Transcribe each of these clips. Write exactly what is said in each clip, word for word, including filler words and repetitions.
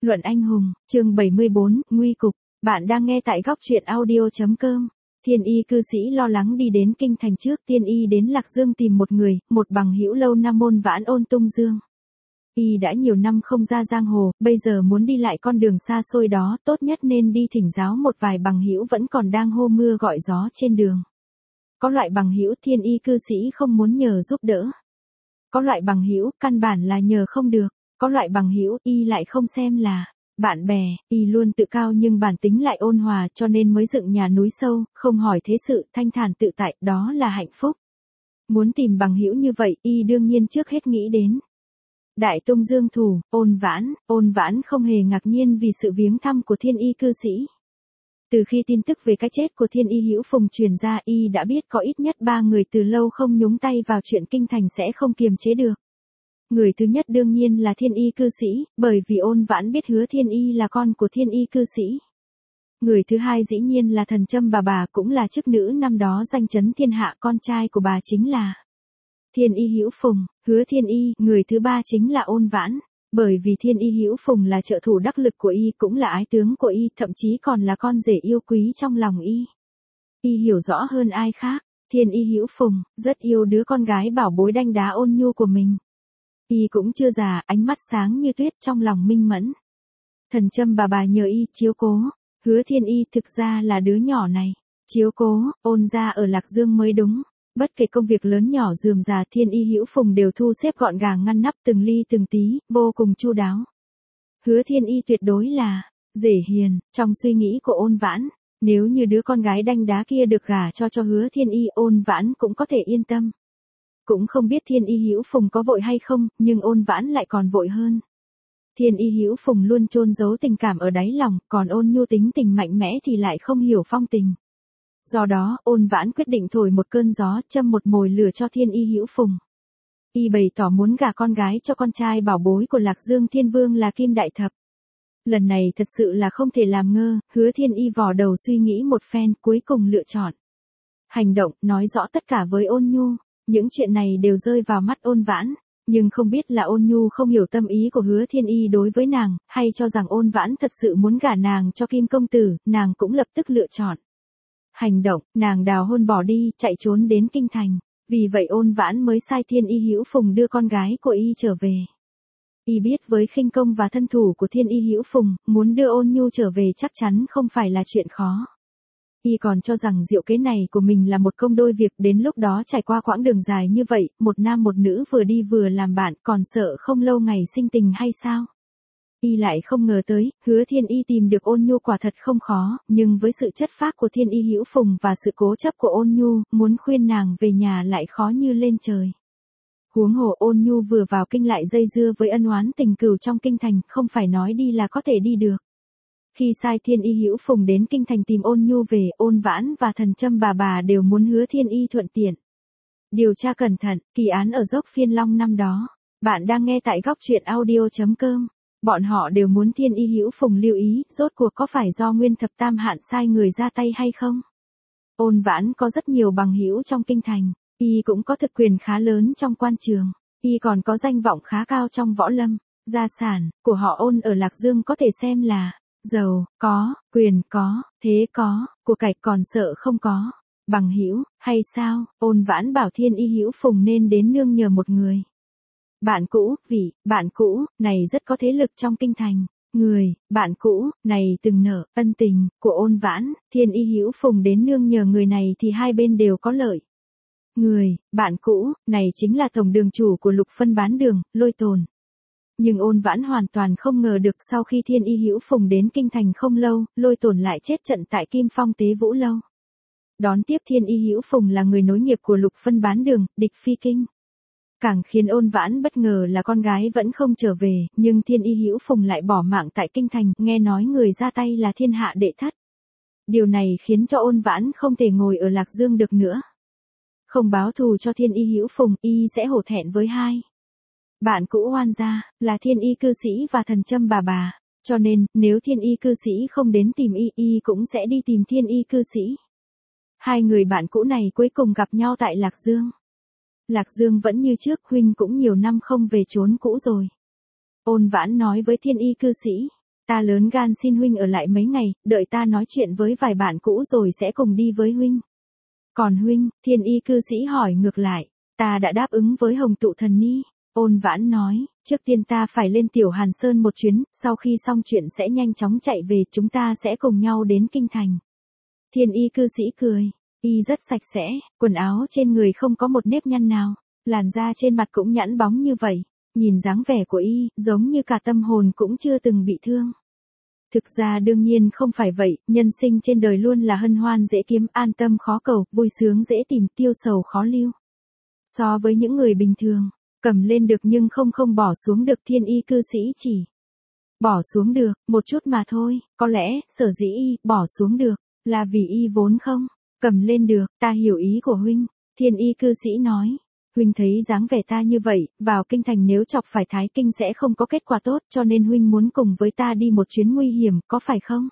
Luận anh hùng, chương bảy mươi bốn, nguy cục. Bạn đang nghe tại góc truyện audio chấm com. Thiên y cư sĩ lo lắng đi đến kinh thành trước tiên y đến Lạc Dương tìm một người, một bằng hữu lâu năm môn Vãn Ôn Tung Dương. Y đã nhiều năm không ra giang hồ, bây giờ muốn đi lại con đường xa xôi đó, tốt nhất nên đi thỉnh giáo một vài bằng hữu vẫn còn đang hô mưa gọi gió trên đường. Có loại bằng hữu thiên y cư sĩ không muốn nhờ giúp đỡ. Có loại bằng hữu căn bản là nhờ không được. Có loại bằng hữu y lại không xem là bạn bè, y luôn tự cao nhưng bản tính lại ôn hòa cho nên mới dựng nhà núi sâu, không hỏi thế sự, thanh thản tự tại, đó là hạnh phúc. Muốn tìm bằng hữu như vậy, y đương nhiên trước hết nghĩ đến Đại Tung Dương thủ, Ôn Vãn. Ôn Vãn không hề ngạc nhiên vì sự viếng thăm của thiên y cư sĩ. Từ khi tin tức về cái chết của thiên y Hữu Phùng truyền ra, y đã biết có ít nhất ba người từ lâu không nhúng tay vào chuyện kinh thành sẽ không kiềm chế được. Người thứ nhất đương nhiên là thiên y cư sĩ, bởi vì Ôn Vãn biết Hứa Thiên Y là con của thiên y cư sĩ. Người thứ hai dĩ nhiên là Thần Châm bà bà, cũng là chức nữ năm đó danh chấn thiên hạ, con trai của bà chính là thiên y Hữu Phùng. Hứa Thiên Y. Người thứ ba chính là Ôn Vãn, bởi vì thiên y Hữu Phùng là trợ thủ đắc lực của y, cũng là ái tướng của y, thậm chí còn là con rể yêu quý trong lòng y. Y hiểu rõ hơn ai khác, thiên y Hữu Phùng rất yêu đứa con gái bảo bối đanh đá ôn nhu của mình. Y cũng chưa già, ánh mắt sáng như tuyết, trong lòng minh mẫn. Thần Châm bà bà nhờ y chiếu cố. Hứa Thiên Y thực ra là đứa nhỏ này chiếu cố Ôn gia ở Lạc Dương mới đúng. Bất kể công việc lớn nhỏ rườm rà, thiên y Hữu Phùng đều thu xếp gọn gàng, ngăn nắp từng ly từng tí, vô cùng chu đáo. Hứa Thiên Y tuyệt đối là rể hiền. Trong suy nghĩ của Ôn Vãn, nếu như đứa con gái đanh đá kia được gả cho cho Hứa Thiên Y, Ôn Vãn cũng có thể yên tâm. Cũng không biết thiên y Hữu Phùng có vội hay không, nhưng Ôn Vãn lại còn vội hơn. Thiên y Hữu Phùng luôn chôn giấu tình cảm ở đáy lòng, còn Ôn Nhu tính tình mạnh mẽ thì lại không hiểu phong tình. Do đó, Ôn Vãn quyết định thổi một cơn gió, châm một mồi lửa cho thiên y Hữu Phùng. Y bày tỏ muốn gả con gái cho con trai bảo bối của Lạc Dương Thiên Vương là Kim Đại Thập. Lần này thật sự là không thể làm ngơ, Hứa Thiên Y vò đầu suy nghĩ một phen, cuối cùng lựa chọn hành động, nói rõ tất cả với Ôn Nhu. Những chuyện này đều rơi vào mắt Ôn Vãn, nhưng không biết là Ôn Nhu không hiểu tâm ý của Hứa Thiên Y đối với nàng, hay cho rằng Ôn Vãn thật sự muốn gả nàng cho Kim công tử, nàng cũng lập tức lựa chọn hành động, nàng đào hôn bỏ đi, chạy trốn đến kinh thành. Vì vậy Ôn Vãn mới sai thiên y Hữu Phùng đưa con gái của y trở về. Y biết với khinh công và thân thủ của thiên y Hữu Phùng, muốn đưa Ôn Nhu trở về chắc chắn không phải là chuyện khó. Y còn cho rằng diệu kế này của mình là một công đôi việc, đến lúc đó trải qua quãng đường dài như vậy, một nam một nữ vừa đi vừa làm bạn, còn sợ không lâu ngày sinh tình hay sao? Y lại không ngờ tới, Hứa Thiên Y tìm được Ôn Nhu quả thật không khó, nhưng với sự chất phác của thiên y Hữu Phùng và sự cố chấp của Ôn Nhu, muốn khuyên nàng về nhà lại khó như lên trời. Huống hồ Ôn Nhu vừa vào kinh lại dây dưa với ân oán tình cừu trong kinh thành, không phải nói đi là có thể đi được. Khi sai thiên y Hữu Phùng đến kinh thành tìm Ôn Nhu về, Ôn Vãn và Thần Châm bà bà đều muốn Hứa Thiên Y thuận tiện điều tra cẩn thận kỳ án ở dốc Phiên Long năm đó. Bạn đang nghe tại góc truyện audio chấm com. Bọn họ đều muốn thiên y Hữu Phùng lưu ý, rốt cuộc có phải do Nguyên Thập Tam Hạn sai người ra tay hay không? Ôn Vãn có rất nhiều bằng hữu trong kinh thành, y cũng có thực quyền khá lớn trong quan trường, y còn có danh vọng khá cao trong võ lâm. Gia sản của họ Ôn ở Lạc Dương có thể xem là giàu có, quyền có, thế có, của cải còn sợ không có. Bằng hữu hay sao? Ôn Vãn bảo thiên y Hữu Phùng nên đến nương nhờ một người bạn cũ. Vị bạn cũ này rất có thế lực trong kinh thành. Người bạn cũ này từng nợ ân tình của Ôn Vãn, thiên y Hữu Phùng đến nương nhờ người này thì hai bên đều có lợi. Người bạn cũ này chính là tổng đường chủ của Lục Phân Bán Đường, Lôi Tồn. Nhưng Ôn Vãn hoàn toàn không ngờ được sau khi thiên y Hữu Phùng đến kinh thành không lâu, Lôi Tồn lại chết trận tại Kim Phong Tế Vũ Lâu. Đón tiếp thiên y Hữu Phùng là người nối nghiệp của Lục Phân Bán Đường, địch phi kinh. Càng khiến Ôn Vãn bất ngờ là con gái vẫn không trở về, nhưng thiên y Hữu Phùng lại bỏ mạng tại kinh thành, nghe nói người ra tay là thiên hạ đệ thất. Điều này khiến cho Ôn Vãn không thể ngồi ở Lạc Dương được nữa. Không báo thù cho thiên y Hữu Phùng, y sẽ hổ thẹn với hai bạn cũ oan gia, là thiên y cư sĩ và Thần Châm bà bà. Cho nên, nếu thiên y cư sĩ không đến tìm y, y cũng sẽ đi tìm thiên y cư sĩ. Hai người bạn cũ này cuối cùng gặp nhau tại Lạc Dương. Lạc Dương vẫn như trước, huynh cũng nhiều năm không về chốn cũ rồi. Ôn Vãn nói với thiên y cư sĩ. Ta lớn gan xin huynh ở lại mấy ngày, đợi ta nói chuyện với vài bạn cũ rồi sẽ cùng đi với huynh. Còn huynh, thiên y cư sĩ hỏi ngược lại. Ta đã đáp ứng với Hồng Tụ Thần Ni. Ôn Vãn nói, trước tiên ta phải lên Tiểu Hàn Sơn một chuyến, sau khi xong chuyện sẽ nhanh chóng chạy về, chúng ta sẽ cùng nhau đến kinh thành. Thiên y cư sĩ cười, y rất sạch sẽ, quần áo trên người không có một nếp nhăn nào, làn da trên mặt cũng nhẵn bóng như vậy, nhìn dáng vẻ của y, giống như cả tâm hồn cũng chưa từng bị thương. Thực ra đương nhiên không phải vậy, nhân sinh trên đời luôn là hân hoan dễ kiếm, an tâm khó cầu, vui sướng dễ tìm, tiêu sầu khó lưu. So với những người bình thường, cầm lên được nhưng không không bỏ xuống được, thiên y cư sĩ chỉ bỏ xuống được, một chút mà thôi, có lẽ, sở dĩ y bỏ xuống được, là vì y vốn không cầm lên được, ta hiểu ý của huynh, thiên y cư sĩ nói. Huynh thấy dáng vẻ ta như vậy, vào kinh thành nếu chọc phải Thái Kinh sẽ không có kết quả tốt, cho nên huynh muốn cùng với ta đi một chuyến nguy hiểm, có phải không?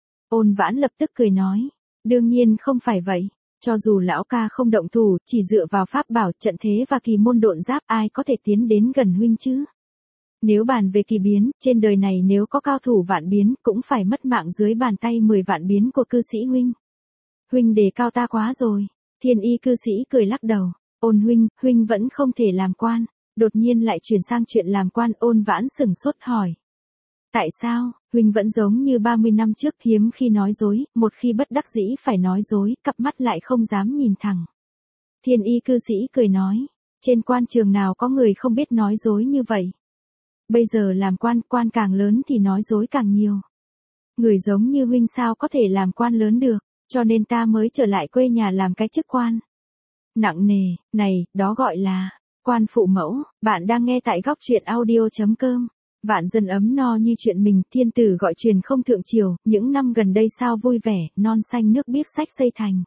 Ôn Vãn lập tức cười nói, đương nhiên không phải vậy, cho dù lão ca không động thủ, chỉ dựa vào pháp bảo, trận thế và kỳ môn độn giáp, ai có thể tiến đến gần huynh chứ? Nếu bàn về kỳ biến, trên đời này nếu có cao thủ vạn biến, cũng phải mất mạng dưới bàn tay mười vạn biến của cư sĩ huynh. Huynh đề cao ta quá rồi, thiên y cư sĩ cười lắc đầu. Ôn huynh, huynh vẫn không thể làm quan, đột nhiên lại chuyển sang chuyện làm quan. Ôn Vãn sửng sốt hỏi. Tại sao, huynh vẫn giống như ba mươi năm trước, hiếm khi nói dối, một khi bất đắc dĩ phải nói dối, cặp mắt lại không dám nhìn thẳng. Thiên y cư sĩ cười nói, trên quan trường nào có người không biết nói dối như vậy. Bây giờ làm quan, quan càng lớn thì nói dối càng nhiều. Người giống như huynh sao có thể làm quan lớn được, cho nên ta mới trở lại quê nhà làm cái chức quan. Nặng nề, này, đó gọi là quan phụ mẫu. Bạn đang nghe tại góc truyện audio chấm com. Vạn dân ấm no như chuyện mình, thiên tử gọi truyền không thượng triều, những năm gần đây sao vui vẻ, non xanh nước biếc sách xây thành.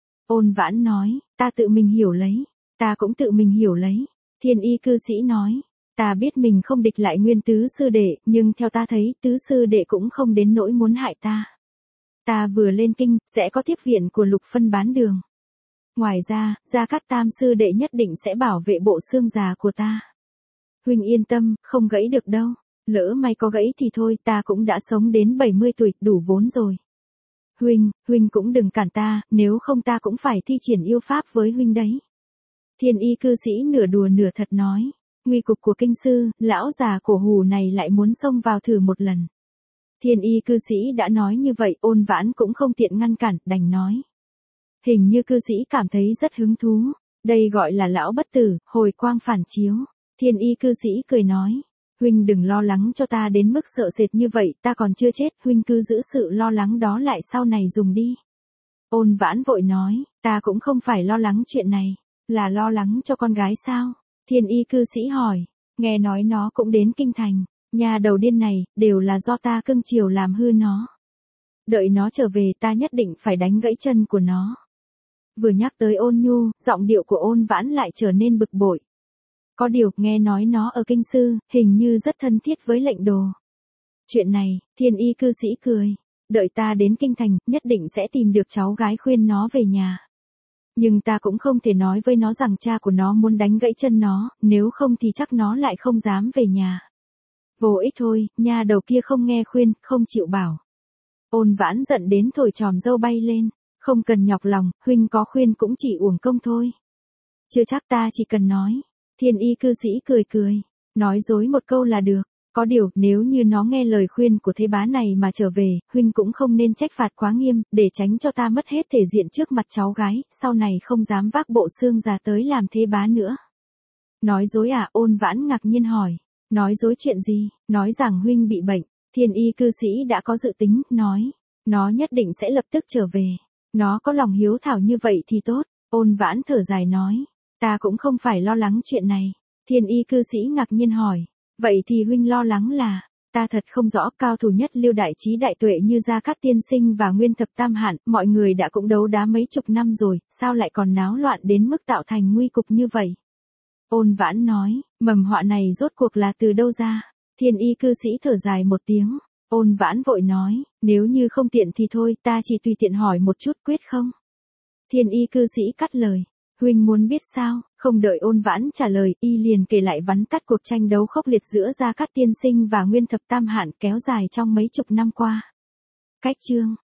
Ôn Vãn nói, ta tự mình hiểu lấy, ta cũng tự mình hiểu lấy. Thiên y cư sĩ nói, ta biết mình không địch lại Nguyên tứ sư đệ, nhưng theo ta thấy, tứ sư đệ cũng không đến nỗi muốn hại ta. Ta vừa lên kinh, sẽ có tiếp viện của Lục Phân bán đường. Ngoài ra, Gia Cát Tam sư đệ nhất định sẽ bảo vệ bộ xương già của ta. Huynh yên tâm, không gãy được đâu. Lỡ may có gãy thì thôi, ta cũng đã sống đến bảy mươi tuổi, đủ vốn rồi. Huynh, huynh cũng đừng cản ta, nếu không ta cũng phải thi triển yêu pháp với huynh đấy. Thiên y cư sĩ nửa đùa nửa thật nói, nguy cục của kinh sư, lão già cổ hù này lại muốn xông vào thử một lần. Thiên y cư sĩ đã nói như vậy, Ôn Vãn cũng không tiện ngăn cản, đành nói. Hình như cư sĩ cảm thấy rất hứng thú. Đây gọi là lão bất tử, hồi quang phản chiếu. Thiên y cư sĩ cười nói. Huynh đừng lo lắng cho ta đến mức sợ sệt như vậy, ta còn chưa chết, huynh cứ giữ sự lo lắng đó lại sau này dùng đi. Ôn Vãn vội nói, ta cũng không phải lo lắng chuyện này, là lo lắng cho con gái sao? Thiên y cư sĩ hỏi, nghe nói nó cũng đến kinh thành, nhà đầu điên này, đều là do ta cưng chiều làm hư nó. Đợi nó trở về ta nhất định phải đánh gãy chân của nó. Vừa nhắc tới Ôn Nhu, giọng điệu của Ôn Vãn lại trở nên bực bội. Có điều, nghe nói nó ở kinh sư, hình như rất thân thiết với lệnh đồ. Chuyện này, thiên y cư sĩ cười. Đợi ta đến kinh thành, nhất định sẽ tìm được cháu gái khuyên nó về nhà. Nhưng ta cũng không thể nói với nó rằng cha của nó muốn đánh gãy chân nó, nếu không thì chắc nó lại không dám về nhà. Vô ích thôi, nha đầu kia không nghe khuyên, không chịu bảo. Ôn Vãn giận đến thổi tròm râu bay lên. Không cần nhọc lòng, huynh có khuyên cũng chỉ uổng công thôi. Chưa chắc, ta chỉ cần nói. Thiên y cư sĩ cười cười. Nói dối một câu là được. Có điều, nếu như nó nghe lời khuyên của thế bá này mà trở về, huynh cũng không nên trách phạt quá nghiêm, để tránh cho ta mất hết thể diện trước mặt cháu gái, sau này không dám vác bộ xương già tới làm thế bá nữa. Nói dối à? Ôn Vãn ngạc nhiên hỏi. Nói dối chuyện gì? Nói rằng huynh bị bệnh. Thiên y cư sĩ đã có dự tính, nói. Nó nhất định sẽ lập tức trở về. Nó có lòng hiếu thảo như vậy thì tốt. Ôn Vãn thở dài nói. Ta cũng không phải lo lắng chuyện này. Thiên y cư sĩ ngạc nhiên hỏi. Vậy thì huynh lo lắng là, ta thật không rõ, cao thủ nhất lưu đại trí đại tuệ như Gia Cát tiên sinh và Nguyên thập tam hạn, mọi người đã cũng đấu đá mấy chục năm rồi, sao lại còn náo loạn đến mức tạo thành nguy cục như vậy? Ôn Vãn nói, mầm họa này rốt cuộc là từ đâu ra? Thiên y cư sĩ thở dài một tiếng. Ôn Vãn vội nói, nếu như không tiện thì thôi, ta chỉ tùy tiện hỏi một chút, quyết không? Thiên y cư sĩ cắt lời, huynh muốn biết sao? Không đợi Ôn Vãn trả lời, y liền kể lại vắn tắt cuộc tranh đấu khốc liệt giữa Gia Cát tiên sinh và Nguyên Thập Tam Hạn kéo dài trong mấy chục năm qua. Cách chương